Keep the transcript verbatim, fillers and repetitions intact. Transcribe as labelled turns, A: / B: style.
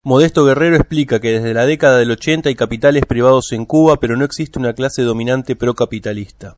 A: Modesto Guerrero explica que desde la década del ochenta hay capitales privados en Cuba, pero no existe una clase dominante procapitalista.